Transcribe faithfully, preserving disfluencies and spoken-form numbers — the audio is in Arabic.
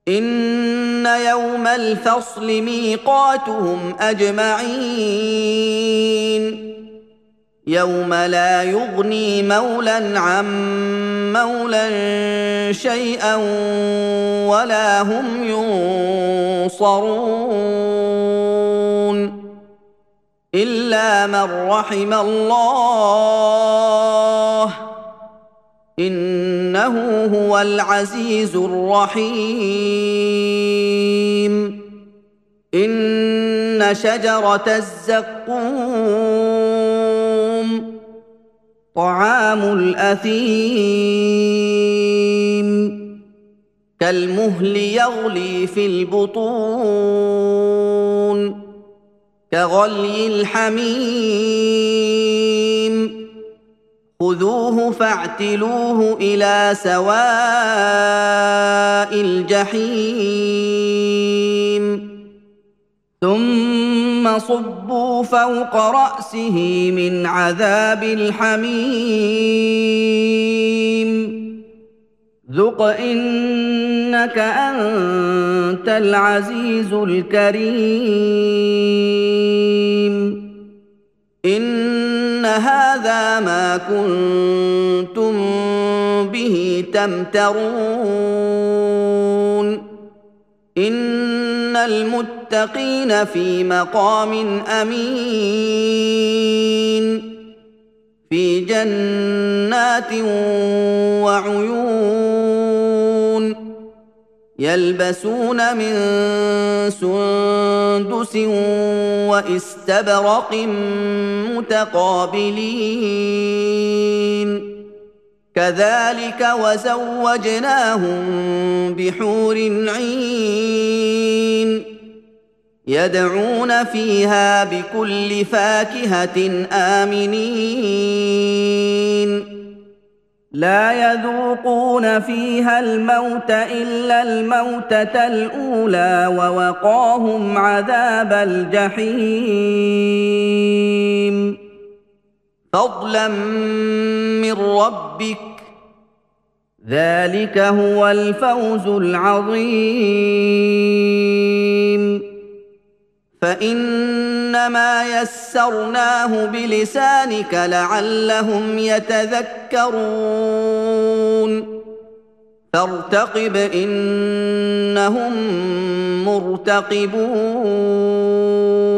إن يوم الفصل ميقاتهم أجمعين يوم لا يغني مولى عن مولى شيئا ولا هم ينصرون إلا من رحم الله إنه هو العزيز الرحيم إن شجرة الزقوم طعام الأثيم كالمهل يغلي في البطون كغلي الحميم خذوه فاعتلوه إلى سواء الجحيم ثم صبوا فوق رأسه من عذاب الحميم ذق إنك أنت العزيز الكريم إن هذا ما كنتم به تمترون إن المتقين في مقام أمين في جنات وعيون يلبسون من سندس واستبرق متقابلين كذلك وزوجناهم بحور عين يدعون فيها بكل فاكهة آمنين لا يذوقون فيها الموت إلا الموتة الأولى ووقاهم عذاب الجحيم فضلا من ربك ذلك هو الفوز العظيم فإنما يسرناه بلسانك لعلهم يتذكرون فارتقب إنهم مرتقبون